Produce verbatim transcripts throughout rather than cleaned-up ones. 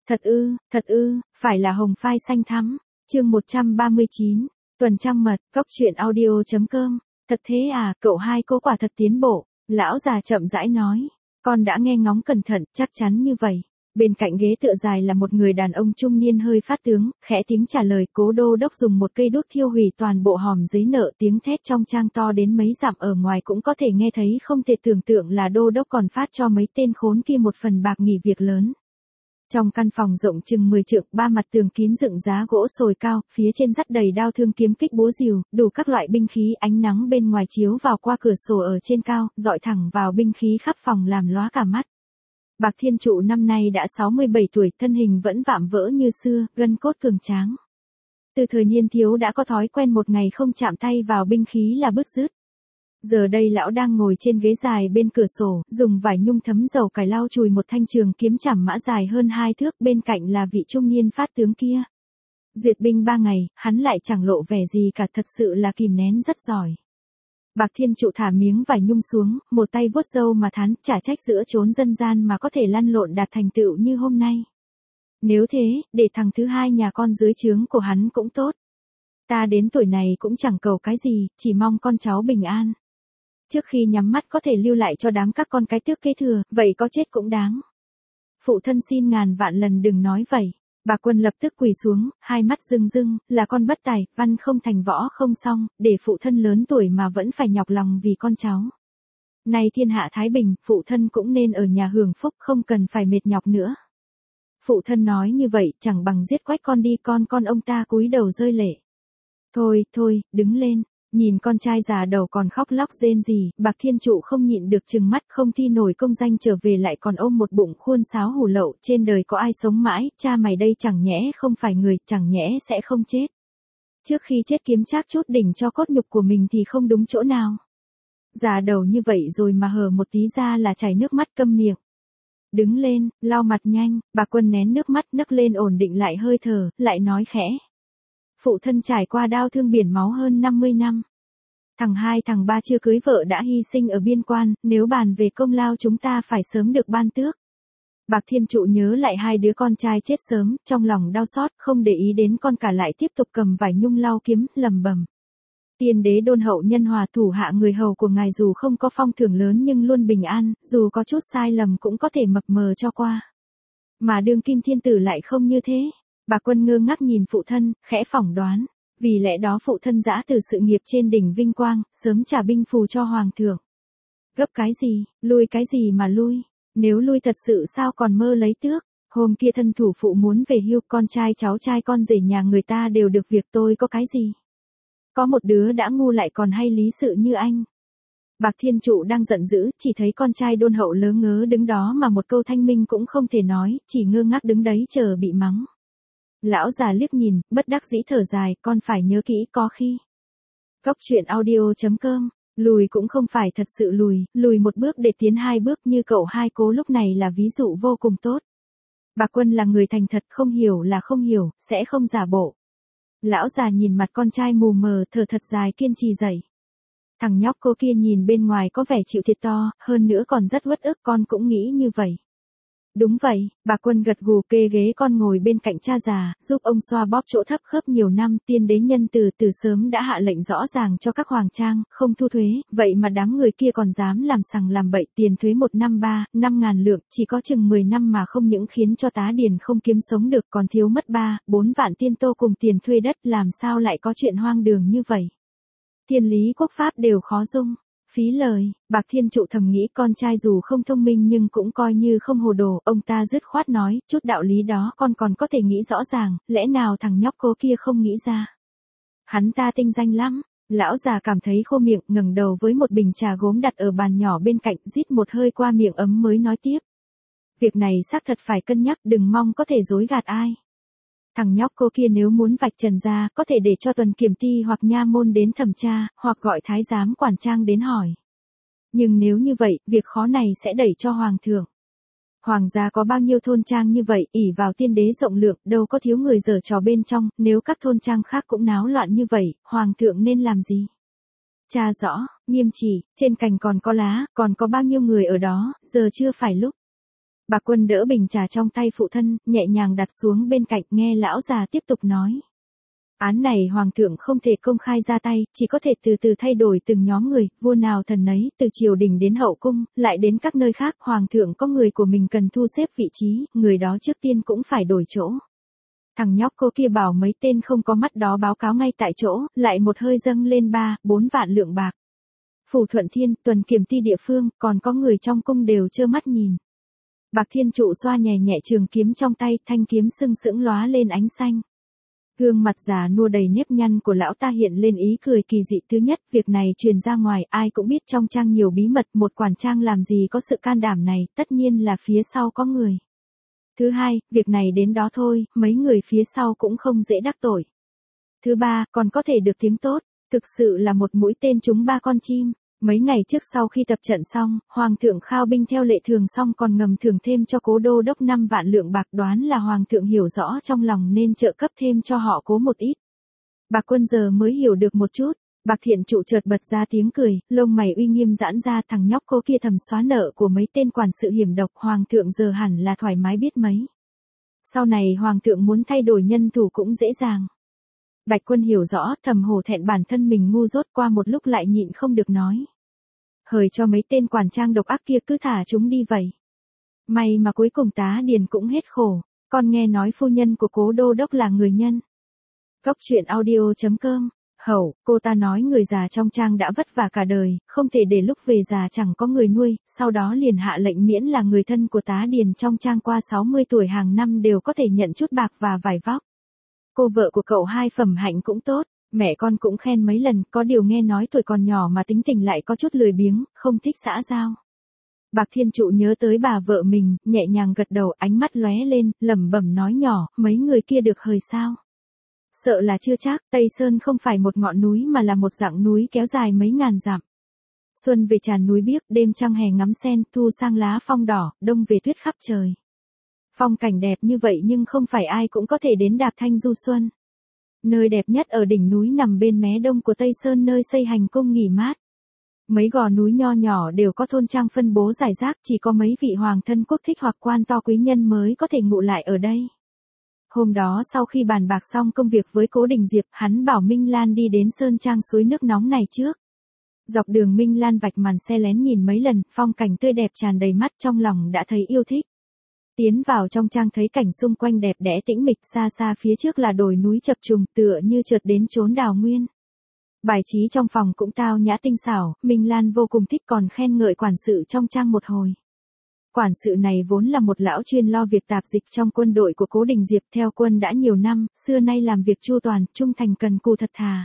Thật ư, thật ư, phải là hồng phai xanh thắm. Chương một trăm ba mươi chín, tuần trăng mật, cốc truyện audio.com. Thật thế à, cậu hai cô quả thật tiến bộ. Lão già chậm rãi nói. Con đã nghe ngóng cẩn thận, chắc chắn như vậy. Bên cạnh ghế tựa dài là một người đàn ông trung niên hơi phát tướng, khẽ tiếng trả lời. Cố đô đốc dùng một cây đuốc thiêu hủy toàn bộ hòm giấy nợ, tiếng thét trong trang to đến mấy dặm ở ngoài cũng có thể nghe thấy, không thể tưởng tượng là đô đốc còn phát cho mấy tên khốn kia một phần bạc nghỉ việc lớn. Trong căn phòng rộng chừng mười trượng, ba mặt tường kín dựng giá gỗ sồi cao, phía trên dắt đầy đao thương kiếm kích búa rìu, đủ các loại binh khí, ánh nắng bên ngoài chiếu vào qua cửa sổ ở trên cao, dọi thẳng vào binh khí khắp phòng làm lóa cả mắt. Bạc Thiên Trụ năm nay đã sáu mươi bảy tuổi, thân hình vẫn vạm vỡ như xưa, gân cốt cường tráng. Từ thời niên thiếu đã có thói quen một ngày không chạm tay vào binh khí là bứt rứt. Giờ đây lão đang ngồi trên ghế dài bên cửa sổ, dùng vải nhung thấm dầu cải lau chùi một thanh trường kiếm chảm mã dài hơn hai thước, bên cạnh là vị trung niên phát tướng kia. Duyệt binh ba ngày, hắn lại chẳng lộ vẻ gì cả, thật sự là kìm nén rất giỏi. Bạc Thiên Trụ thả miếng vải nhung xuống, một tay vuốt râu mà thán, chả trách giữa chốn dân gian mà có thể lăn lộn đạt thành tựu như hôm nay. Nếu thế, để thằng thứ hai nhà con dưới trướng của hắn cũng tốt. Ta đến tuổi này cũng chẳng cầu cái gì, chỉ mong con cháu bình an. Trước khi nhắm mắt có thể lưu lại cho đám các con cái tước kế thừa, vậy có chết cũng đáng. Phụ thân xin ngàn vạn lần đừng nói vậy. Bà Quân lập tức quỳ xuống, hai mắt rưng rưng, là con bất tài, văn không thành võ không xong, để phụ thân lớn tuổi mà vẫn phải nhọc lòng vì con cháu. Nay thiên hạ thái bình, phụ thân cũng nên ở nhà hưởng phúc, không cần phải mệt nhọc nữa. Phụ thân nói như vậy, chẳng bằng giết quách con đi, con con ông ta cúi đầu rơi lệ. Thôi, thôi, đứng lên. Nhìn con trai già đầu còn khóc lóc rên rỉ, Bạc Thiên Trụ không nhịn được trừng mắt, không thi nổi công danh trở về lại còn ôm một bụng khuôn sáo hủ lậu, trên đời có ai sống mãi, cha mày đây chẳng nhẽ không phải người, chẳng nhẽ sẽ không chết. Trước khi chết kiếm trác chút đỉnh cho cốt nhục của mình thì không đúng chỗ nào. Già đầu như vậy rồi mà hở một tí ra là chảy nước mắt, câm miệng. Đứng lên, lau mặt nhanh. Bà Quân nén nước mắt, nấc lên ổn định lại hơi thở, lại nói khẽ. Phụ thân trải qua đao thương biển máu hơn năm mươi năm. Thằng hai thằng ba chưa cưới vợ đã hy sinh ở biên quan, nếu bàn về công lao chúng ta phải sớm được ban tước. Bạc Thiên Trụ nhớ lại hai đứa con trai chết sớm, trong lòng đau xót, không để ý đến con cả lại tiếp tục cầm vải nhung lau kiếm, lầm bầm. Tiên đế đôn hậu nhân hòa, thủ hạ người hầu của ngài dù không có phong thưởng lớn nhưng luôn bình an, dù có chút sai lầm cũng có thể mập mờ cho qua. Mà đương kim thiên tử lại không như thế. Bà Quân ngơ ngác nhìn phụ thân, khẽ phỏng đoán, vì lẽ đó phụ thân giã từ sự nghiệp trên đỉnh vinh quang, sớm trả binh phù cho hoàng thượng. Gấp cái gì, lui cái gì mà lui, nếu lui thật sự sao còn mơ lấy tước. Hôm kia thân thủ phụ muốn về hưu, con trai cháu trai con rể nhà người ta đều được việc, tôi có cái gì. Có một đứa đã ngu lại còn hay lý sự như anh. Bạc Thiên Trụ đang giận dữ, chỉ thấy con trai đôn hậu lớ ngớ đứng đó mà một câu thanh minh cũng không thể nói, chỉ ngơ ngác đứng đấy chờ bị mắng. Lão già liếc nhìn, bất đắc dĩ thở dài, con phải nhớ kỹ có khi. Cốc truyện audio.com, lùi cũng không phải thật sự lùi, lùi một bước để tiến hai bước như cậu hai cố lúc này là ví dụ vô cùng tốt. Bà Quân là người thành thật, không hiểu là không hiểu, sẽ không giả bộ. Lão già nhìn mặt con trai mù mờ, thở thật dài kiên trì dậy. Thằng nhóc cô kia nhìn bên ngoài có vẻ chịu thiệt to, hơn nữa còn rất uất ức, con cũng nghĩ như vậy. Đúng vậy, bà Quân gật gù, kê ghế con ngồi bên cạnh cha già, giúp ông xoa bóp chỗ thấp khớp nhiều năm. Tiên đế nhân từ từ sớm đã hạ lệnh rõ ràng cho các hoàng trang, không thu thuế, vậy mà đám người kia còn dám làm sằng làm bậy. Tiền thuế một năm ba, năm ngàn lượng, chỉ có chừng mười năm mà không những khiến cho tá điền không kiếm sống được, còn thiếu mất ba, bốn vạn tiên tô cùng tiền thuê đất, làm sao lại có chuyện hoang đường như vậy. Thiên lý quốc pháp đều khó dung. Phí lời, Bạc Thiên Trụ thầm nghĩ con trai dù không thông minh nhưng cũng coi như không hồ đồ, ông ta dứt khoát nói, chút đạo lý đó con còn có thể nghĩ rõ ràng, lẽ nào thằng nhóc cố kia không nghĩ ra. Hắn ta tinh danh lắm. Lão già cảm thấy khô miệng, ngẩng đầu với một bình trà gốm đặt ở bàn nhỏ bên cạnh, rít một hơi qua miệng ấm mới nói tiếp. Việc này xác thật phải cân nhắc, đừng mong có thể dối gạt ai. Thằng nhóc cô kia nếu muốn vạch trần ra, có thể để cho tuần kiểm ty hoặc nha môn đến thẩm tra, hoặc gọi thái giám quản trang đến hỏi. Nhưng nếu như vậy, việc khó này sẽ đẩy cho hoàng thượng. Hoàng gia có bao nhiêu thôn trang như vậy, ỷ vào tiên đế rộng lượng, đâu có thiếu người giở trò bên trong, nếu các thôn trang khác cũng náo loạn như vậy, hoàng thượng nên làm gì? Cha rõ, nghiêm chỉ, trên cành còn có lá, còn có bao nhiêu người ở đó, giờ chưa phải lúc. Bạc Quân đỡ bình trà trong tay phụ thân, nhẹ nhàng đặt xuống bên cạnh, nghe lão già tiếp tục nói. Án này hoàng thượng không thể công khai ra tay, chỉ có thể từ từ thay đổi từng nhóm người, vua nào thần nấy, từ triều đình đến hậu cung, lại đến các nơi khác, hoàng thượng có người của mình cần thu xếp vị trí, người đó trước tiên cũng phải đổi chỗ. Thằng nhóc cô kia bảo mấy tên không có mắt đó báo cáo ngay tại chỗ, lại một hơi dâng lên ba, bốn vạn lượng bạc. Phủ Thuận Thiên, tuần kiểm ty địa phương, còn có người trong cung đều trơ mắt nhìn. Bạc Thiên Trụ xoa nhẹ nhẹ trường kiếm trong tay, thanh kiếm sưng sững lóa lên ánh xanh. Gương mặt già nua đầy nếp nhăn của lão ta hiện lên ý cười kỳ dị. Thứ nhất, việc này truyền ra ngoài, ai cũng biết trong trang nhiều bí mật, một quản trang làm gì có sự can đảm này, tất nhiên là phía sau có người. Thứ hai, việc này đến đó thôi, mấy người phía sau cũng không dễ đắc tội. Thứ ba, còn có thể được tiếng tốt, thực sự là một mũi tên trúng ba con chim. Mấy ngày trước sau khi tập trận xong, Hoàng thượng khao binh theo lệ thường xong còn ngầm thưởng thêm cho Cố Đô Đốc năm vạn lượng bạc, đoán là Hoàng thượng hiểu rõ trong lòng nên trợ cấp thêm cho họ Cố một ít. Bạc Quân giờ mới hiểu được một chút, Bạc Thiện Trụ chợt bật ra tiếng cười, lông mày uy nghiêm giãn ra, thằng nhóc cô kia thầm xóa nợ của mấy tên quản sự hiểm độc, Hoàng thượng giờ hẳn là thoải mái biết mấy. Sau này Hoàng thượng muốn thay đổi nhân thủ cũng dễ dàng. Bạch Quân hiểu rõ, thầm hổ thẹn bản thân mình ngu dốt, qua một lúc lại nhịn không được nói. Hời cho mấy tên quản trang độc ác kia cứ thả chúng đi vậy. May mà cuối cùng tá điền cũng hết khổ, con nghe nói phu nhân của Cố Đô Đốc là người nhân. Cốc truyện audio chấm com, hậu, cô ta nói người già trong trang đã vất vả cả đời, không thể để lúc về già chẳng có người nuôi, sau đó liền hạ lệnh miễn là người thân của tá điền trong trang qua sáu mươi tuổi hàng năm đều có thể nhận chút bạc và vải vóc. Cô vợ của cậu hai phẩm hạnh cũng tốt, mẹ con cũng khen mấy lần, có điều nghe nói tuổi còn nhỏ mà tính tình lại có chút lười biếng, không thích xã giao. Bạc Thiên Trụ nhớ tới bà vợ mình, nhẹ nhàng gật đầu, ánh mắt lóe lên, lẩm bẩm nói nhỏ, mấy người kia được hời sao? Sợ là chưa chắc, Tây Sơn không phải một ngọn núi mà là một dặng núi kéo dài mấy ngàn dặm. Xuân về tràn núi biếc, đêm trăng hè ngắm sen, thu sang lá phong đỏ, đông về tuyết khắp trời. Phong cảnh đẹp như vậy nhưng không phải ai cũng có thể đến Đạp Thanh du xuân. Nơi đẹp nhất ở đỉnh núi nằm bên mé đông của Tây Sơn, nơi xây hành cung nghỉ mát. Mấy gò núi nho nhỏ đều có thôn trang phân bố rải rác, chỉ có mấy vị hoàng thân quốc thích hoặc quan to quý nhân mới có thể ngụ lại ở đây. Hôm đó sau khi bàn bạc xong công việc với Cố Đình Diệp, hắn bảo Minh Lan đi đến sơn trang suối nước nóng này trước. Dọc đường Minh Lan vạch màn xe lén nhìn mấy lần, phong cảnh tươi đẹp tràn đầy mắt, trong lòng đã thấy yêu thích. Tiến vào trong trang thấy cảnh xung quanh đẹp đẽ tĩnh mịch, xa xa phía trước là đồi núi chập trùng, tựa như chợt đến chốn đào nguyên. Bài trí trong phòng cũng tao nhã tinh xảo, Minh Lan vô cùng thích, còn khen ngợi quản sự trong trang một hồi. Quản sự này vốn là một lão chuyên lo việc tạp dịch trong quân đội của Cố Đình Diệp, theo quân đã nhiều năm, xưa nay làm việc chu toàn, trung thành cần cù thật thà.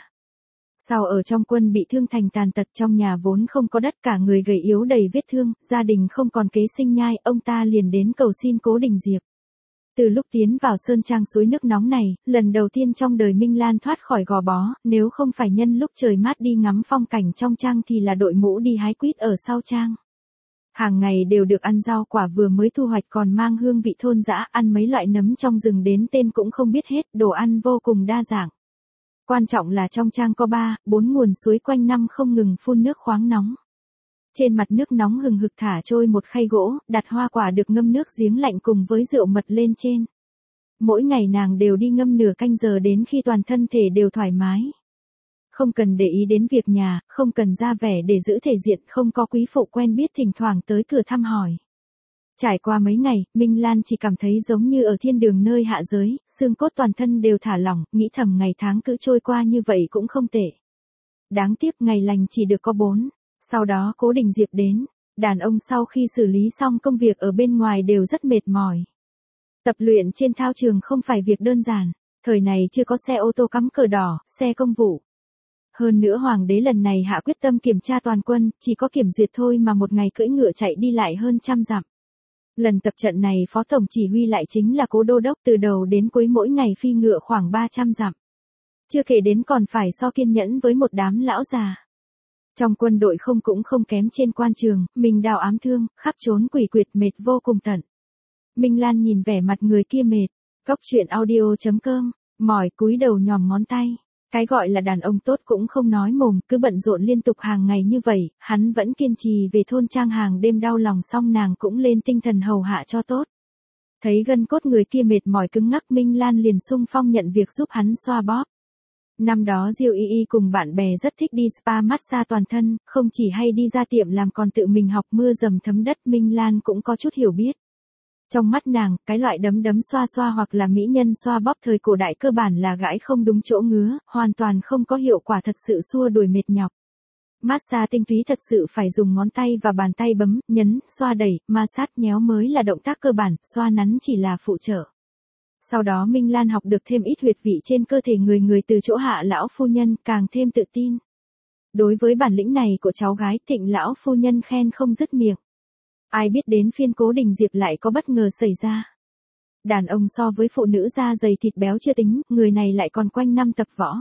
Sau ở trong quân bị thương thành tàn tật, trong nhà vốn không có đất, cả người gầy yếu đầy vết thương, gia đình không còn kế sinh nhai, ông ta liền đến cầu xin Cố Đình Diệp. Từ lúc tiến vào sơn trang suối nước nóng này, lần đầu tiên trong đời Minh Lan thoát khỏi gò bó, nếu không phải nhân lúc trời mát đi ngắm phong cảnh trong trang thì là đội mũ đi hái quýt ở sau trang. Hàng ngày đều được ăn rau quả vừa mới thu hoạch còn mang hương vị thôn dã, ăn mấy loại nấm trong rừng đến tên cũng không biết hết, đồ ăn vô cùng đa dạng. Quan trọng là trong trang có ba, bốn nguồn suối quanh năm không ngừng phun nước khoáng nóng. Trên mặt nước nóng hừng hực thả trôi một khay gỗ, đặt hoa quả được ngâm nước giếng lạnh cùng với rượu mật lên trên. Mỗi ngày nàng đều đi ngâm nửa canh giờ đến khi toàn thân thể đều thoải mái. Không cần để ý đến việc nhà, không cần ra vẻ để giữ thể diện, không có quý phụ quen biết thỉnh thoảng tới cửa thăm hỏi. Trải qua mấy ngày, Minh Lan chỉ cảm thấy giống như ở thiên đường nơi hạ giới, xương cốt toàn thân đều thả lỏng, nghĩ thầm ngày tháng cứ trôi qua như vậy cũng không tệ. Đáng tiếc ngày lành chỉ được có bốn. Sau đó Cố Đình Diệp đến, đàn ông sau khi xử lý xong công việc ở bên ngoài đều rất mệt mỏi. Tập luyện trên thao trường không phải việc đơn giản, thời này chưa có xe ô tô cắm cờ đỏ, xe công vụ. Hơn nữa hoàng đế lần này hạ quyết tâm kiểm tra toàn quân, chỉ có kiểm duyệt thôi mà một ngày cưỡi ngựa chạy đi lại hơn trăm dặm. Lần tập trận này phó tổng chỉ huy lại chính là Cố Đô Đốc, từ đầu đến cuối mỗi ngày phi ngựa khoảng ba trăm dặm. Chưa kể đến còn phải so kiên nhẫn với một đám lão già. Trong quân đội không cũng không kém trên quan trường, mình đào ám thương, khắp trốn quỷ quyệt mệt vô cùng tận. Minh Lan nhìn vẻ mặt người kia mệt, cốc truyện audio chấm com, mỏi cúi đầu nhòm ngón tay. Cái gọi là đàn ông tốt cũng không nói mồm, cứ bận rộn liên tục hàng ngày như vậy, hắn vẫn kiên trì về thôn trang hàng đêm đau lòng xong nàng cũng lên tinh thần hầu hạ cho tốt. Thấy gân cốt người kia mệt mỏi cứng ngắc Minh Lan liền xung phong nhận việc giúp hắn xoa bóp. Năm đó Diêu Y Y cùng bạn bè rất thích đi spa massage toàn thân, không chỉ hay đi ra tiệm làm còn tự mình học mưa dầm thấm đất Minh Lan cũng có chút hiểu biết. Trong mắt nàng, cái loại đấm đấm xoa xoa hoặc là mỹ nhân xoa bóp thời cổ đại cơ bản là gãi không đúng chỗ ngứa, hoàn toàn không có hiệu quả thật sự xua đuổi mệt nhọc. Massage tinh túy thật sự phải dùng ngón tay và bàn tay bấm, nhấn, xoa đẩy, ma sát nhéo mới là động tác cơ bản, xoa nắn chỉ là phụ trợ. Sau đó Minh Lan học được thêm ít huyệt vị trên cơ thể người người từ chỗ Hạ lão phu nhân, càng thêm tự tin. Đối với bản lĩnh này của cháu gái, Thịnh lão phu nhân khen không dứt miệng. Ai biết đến phiên Cố Đình Diệp lại có bất ngờ xảy ra. Đàn ông so với phụ nữ da dày thịt béo chưa tính, người này lại còn quanh năm tập võ.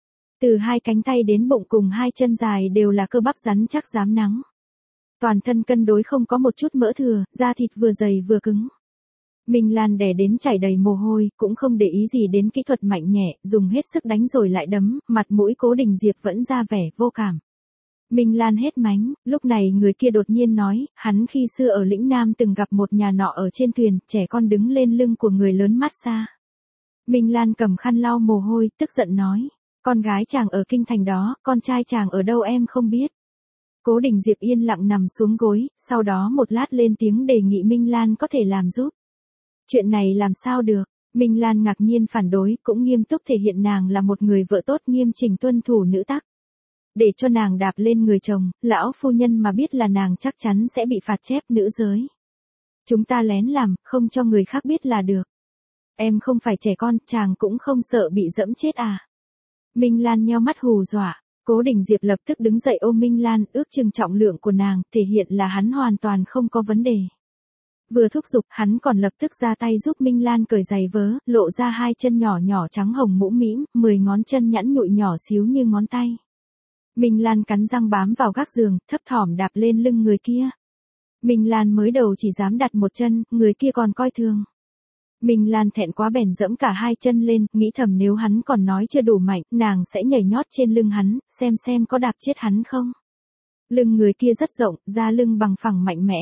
Từ hai cánh tay đến bụng cùng hai chân dài đều là cơ bắp rắn chắc rám nắng. Toàn thân cân đối không có một chút mỡ thừa, da thịt vừa dày vừa cứng. Minh Lan đè đến chảy đầy mồ hôi, cũng không để ý gì đến kỹ thuật mạnh nhẹ, dùng hết sức đánh rồi lại đấm, mặt mũi Cố Đình Diệp vẫn ra vẻ vô cảm. Minh Lan hết mánh, lúc này người kia đột nhiên nói, hắn khi xưa ở lĩnh Nam từng gặp một nhà nọ ở trên thuyền, trẻ con đứng lên lưng của người lớn massage. Minh Lan cầm khăn lau mồ hôi, tức giận nói, con gái chàng ở kinh thành đó, con trai chàng ở đâu em không biết. Cố Đình Diệp yên lặng nằm xuống gối, sau đó một lát lên tiếng đề nghị Minh Lan có thể làm giúp. Chuyện này làm sao được, Minh Lan ngạc nhiên phản đối, cũng nghiêm túc thể hiện nàng là một người vợ tốt nghiêm chỉnh tuân thủ nữ tắc. Để cho nàng đạp lên người chồng, lão phu nhân mà biết là nàng chắc chắn sẽ bị phạt chép nữ giới. Chúng ta lén làm, không cho người khác biết là được. Em không phải trẻ con, chàng cũng không sợ bị dẫm chết à. Minh Lan nheo mắt hù dọa, Cố Đình Diệp lập tức đứng dậy ôm Minh Lan, ước chừng trọng lượng của nàng, thể hiện là hắn hoàn toàn không có vấn đề. Vừa thúc giục, hắn còn lập tức ra tay giúp Minh Lan cởi giày vớ, lộ ra hai chân nhỏ nhỏ trắng hồng mũm mĩm, mười ngón chân nhẵn nhụi nhỏ xíu như ngón tay. Minh Lan cắn răng bám vào gác giường, thấp thỏm đạp lên lưng người kia. Minh Lan mới đầu chỉ dám đặt một chân, người kia còn coi thường. Minh Lan thẹn quá bèn dẫm cả hai chân lên, nghĩ thầm nếu hắn còn nói chưa đủ mạnh, nàng sẽ nhảy nhót trên lưng hắn, xem xem có đạp chết hắn không. Lưng người kia rất rộng, da lưng bằng phẳng mạnh mẽ.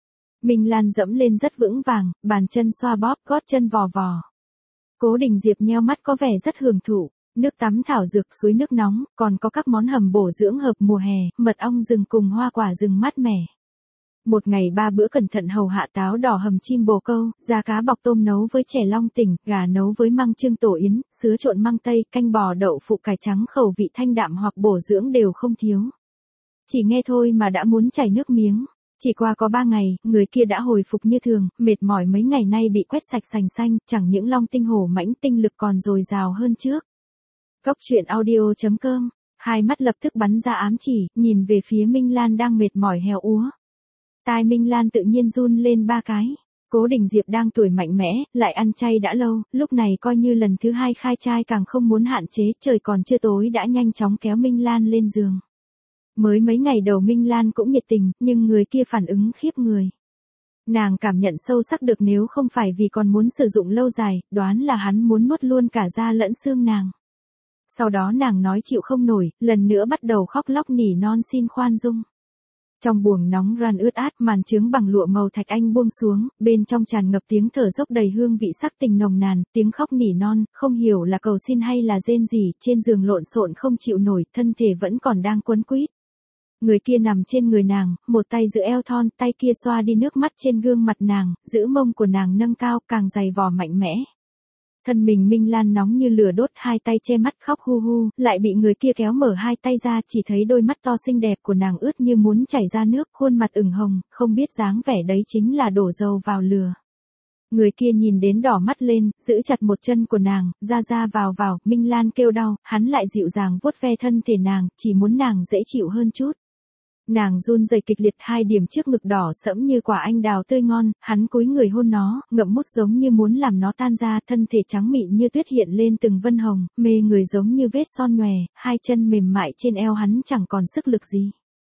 Minh Lan dẫm lên rất vững vàng, bàn chân xoa bóp, gót chân vò vò. Cố Đình Diệp nheo mắt có vẻ rất hưởng thụ. Nước tắm thảo dược, suối nước nóng, còn có các món hầm bổ dưỡng hợp mùa hè, mật ong rừng cùng hoa quả rừng mát mẻ. Một ngày ba bữa cẩn thận hầu hạ táo đỏ hầm chim bồ câu, da cá bọc tôm nấu với chè long tỉnh, gà nấu với măng trưng tổ yến, sứa trộn măng tây, canh bò đậu phụ cải trắng khẩu vị thanh đạm hoặc bổ dưỡng đều không thiếu. Chỉ nghe thôi mà đã muốn chảy nước miếng. Chỉ qua có ba ngày, người kia đã hồi phục như thường, mệt mỏi mấy ngày nay bị quét sạch sành xanh, chẳng những long tinh hổ mãnh tinh lực còn dồi dào hơn trước. Góc truyện audio chấm com, hai mắt lập tức bắn ra ám chỉ, nhìn về phía Minh Lan đang mệt mỏi héo úa. Tai Minh Lan tự nhiên run lên ba cái. Cố Đình Diệp đang tuổi mạnh mẽ, lại ăn chay đã lâu, lúc này coi như lần thứ hai khai trai càng không muốn hạn chế, trời còn chưa tối đã nhanh chóng kéo Minh Lan lên giường. Mới mấy ngày đầu Minh Lan cũng nhiệt tình, nhưng người kia phản ứng khiếp người. Nàng cảm nhận sâu sắc được nếu không phải vì còn muốn sử dụng lâu dài, đoán là hắn muốn nuốt luôn cả da lẫn xương nàng. Sau đó nàng nói chịu không nổi, lần nữa bắt đầu khóc lóc nỉ non xin khoan dung. Trong buồng nóng ran ướt át, màn trướng bằng lụa màu thạch anh buông xuống, bên trong tràn ngập tiếng thở dốc đầy hương vị sắc tình nồng nàn, tiếng khóc nỉ non, không hiểu là cầu xin hay là rên rỉ, trên giường lộn xộn không chịu nổi, thân thể vẫn còn đang quấn quýt. Người kia nằm trên người nàng, một tay giữ eo thon, tay kia xoa đi nước mắt trên gương mặt nàng, giữ mông của nàng nâng cao, càng dày vò mạnh mẽ. Thân mình Minh Lan nóng như lửa đốt, hai tay che mắt khóc hu hu, lại bị người kia kéo mở hai tay ra, chỉ thấy đôi mắt to xinh đẹp của nàng ướt như muốn chảy ra nước, khuôn mặt ửng hồng, không biết dáng vẻ đấy chính là đổ dầu vào lửa. Người kia nhìn đến đỏ mắt lên, giữ chặt một chân của nàng, ra ra vào vào, Minh Lan kêu đau, hắn lại dịu dàng vuốt ve thân thể nàng, chỉ muốn nàng dễ chịu hơn chút. Nàng run rẩy kịch liệt, hai điểm trước ngực đỏ sẫm như quả anh đào tươi ngon, hắn cúi người hôn nó, ngậm mút giống như muốn làm nó tan ra, thân thể trắng mịn như tuyết hiện lên từng vân hồng, mê người giống như vết son nhòe, hai chân mềm mại trên eo hắn chẳng còn sức lực gì.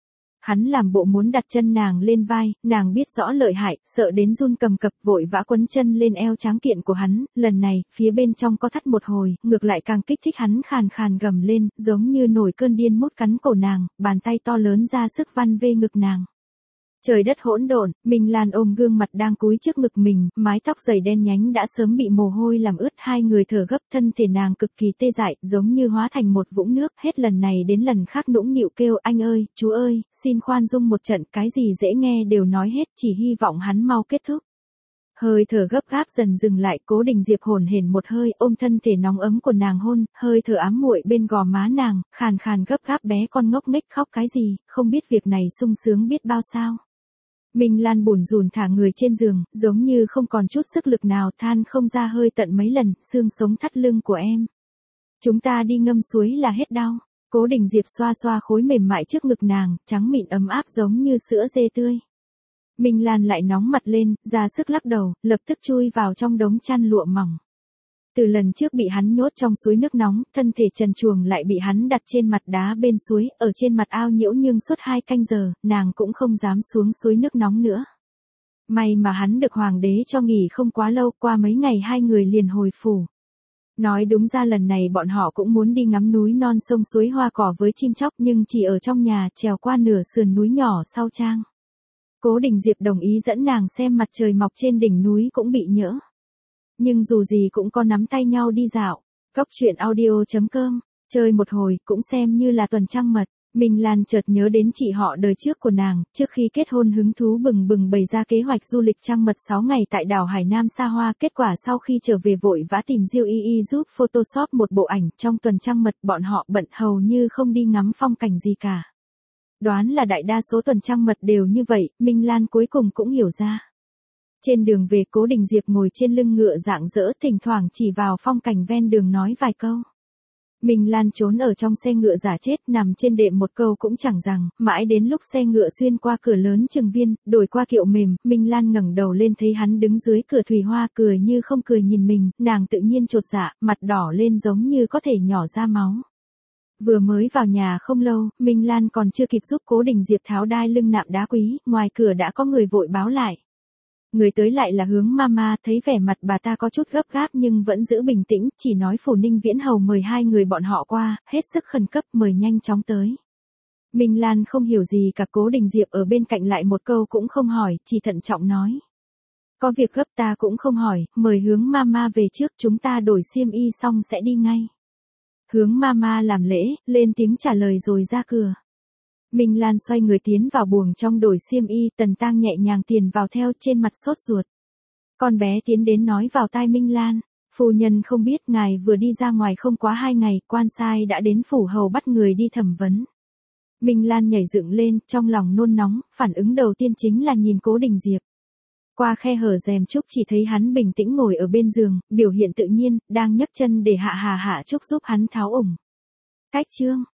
Hắn làm bộ muốn đặt chân nàng lên vai, nàng biết rõ lợi hại, sợ đến run cầm cập vội vã quấn chân lên eo tráng kiện của hắn, lần này, phía bên trong có thắt một hồi, ngược lại càng kích thích hắn khàn khàn gầm lên, giống như nổi cơn điên mút cắn cổ nàng, bàn tay to lớn ra sức van vê ngực nàng. Trời đất hỗn độn, Minh Lan ôm gương mặt đang cúi trước ngực mình, mái tóc dày đen nhánh đã sớm bị mồ hôi làm ướt, hai người thở gấp, thân thể nàng cực kỳ tê dại, giống như hóa thành một vũng nước, hết lần này đến lần khác nũng nịu kêu anh ơi, chú ơi, xin khoan dung một trận, cái gì dễ nghe đều nói hết, chỉ hy vọng hắn mau kết thúc. Hơi thở gấp gáp dần dừng lại, Cố Đình Diệp hổn hển một hơi, ôm thân thể nóng ấm của nàng hôn, hơi thở ám muội bên gò má nàng, khàn khàn gấp gáp bé con ngốc nghếch khóc cái gì, không biết việc này sung sướng biết bao sao. Minh Lan bủn rủn thả người trên giường, giống như không còn chút sức lực nào, than không ra hơi tận mấy lần, xương sống thắt lưng của em. Chúng ta đi ngâm suối là hết đau. Cố Đình Diệp xoa xoa khối mềm mại trước ngực nàng, trắng mịn ấm áp giống như sữa dê tươi. Minh Lan lại nóng mặt lên, ra sức lắc đầu, lập tức chui vào trong đống chăn lụa mỏng. Từ lần trước bị hắn nhốt trong suối nước nóng, thân thể trần truồng lại bị hắn đặt trên mặt đá bên suối, ở trên mặt ao nhiễu nhưng suốt hai canh giờ, nàng cũng không dám xuống suối nước nóng nữa. May mà hắn được hoàng đế cho nghỉ không quá lâu, qua mấy ngày hai người liền hồi phủ. Nói đúng ra lần này bọn họ cũng muốn đi ngắm núi non sông suối hoa cỏ với chim chóc nhưng chỉ ở trong nhà, trèo qua nửa sườn núi nhỏ sau trang. Cố Đình Diệp đồng ý dẫn nàng xem mặt trời mọc trên đỉnh núi cũng bị nhỡ. Nhưng dù gì cũng có nắm tay nhau đi dạo. Cốc truyện audio chấm com, chơi một hồi cũng xem như là tuần trăng mật. Minh Lan chợt nhớ đến chị họ đời trước của nàng, trước khi kết hôn hứng thú bừng bừng bày ra kế hoạch du lịch trăng mật sáu ngày tại đảo Hải Nam xa hoa, kết quả sau khi trở về vội vã tìm Diêu Y Y giúp Photoshop một bộ ảnh, trong tuần trăng mật bọn họ bận hầu như không đi ngắm phong cảnh gì cả. Đoán là đại đa số tuần trăng mật đều như vậy, Minh Lan cuối cùng cũng hiểu ra. Trên đường về, Cố Đình Diệp ngồi trên lưng ngựa rạng rỡ, thỉnh thoảng chỉ vào phong cảnh ven đường nói vài câu. Minh Lan trốn ở trong xe ngựa giả chết, nằm trên đệm một câu cũng chẳng rằng, mãi đến lúc xe ngựa xuyên qua cửa lớn Trường Viên, đổi qua kiệu mềm, Minh Lan ngẩng đầu lên thấy hắn đứng dưới cửa thủy hoa, cười như không cười nhìn mình, nàng tự nhiên chột dạ, mặt đỏ lên giống như có thể nhỏ ra máu. Vừa mới vào nhà không lâu, Minh Lan còn chưa kịp giúp Cố Đình Diệp tháo đai lưng nạm đá quý, ngoài cửa đã có người vội báo lại. Người tới lại là Hướng Mama, thấy vẻ mặt bà ta có chút gấp gáp nhưng vẫn giữ bình tĩnh, chỉ nói Phủ Ninh Viễn Hầu mời hai người bọn họ qua, hết sức khẩn cấp mời nhanh chóng tới. Minh Lan không hiểu gì cả, Cố Đình Diệp ở bên cạnh lại một câu cũng không hỏi, chỉ thận trọng nói. Có việc gấp ta cũng không hỏi, mời Hướng Mama về trước, chúng ta đổi xiêm y xong sẽ đi ngay. Hướng Mama làm lễ, lên tiếng trả lời rồi ra cửa. Minh Lan xoay người tiến vào buồng trong đổi xiêm y, Tần Tang nhẹ nhàng tiền vào theo, trên mặt sốt ruột. Con bé tiến đến nói vào tai Minh Lan, phu nhân không biết ngài vừa đi ra ngoài không quá hai ngày, quan sai đã đến phủ hầu bắt người đi thẩm vấn. Minh Lan nhảy dựng lên, trong lòng nôn nóng, phản ứng đầu tiên chính là nhìn Cố Đình Diệp. Qua khe hở rèm trúc chỉ thấy hắn bình tĩnh ngồi ở bên giường, biểu hiện tự nhiên, đang nhấc chân để Hạ Hà Hạ Trúc giúp hắn tháo ủng. Cách chương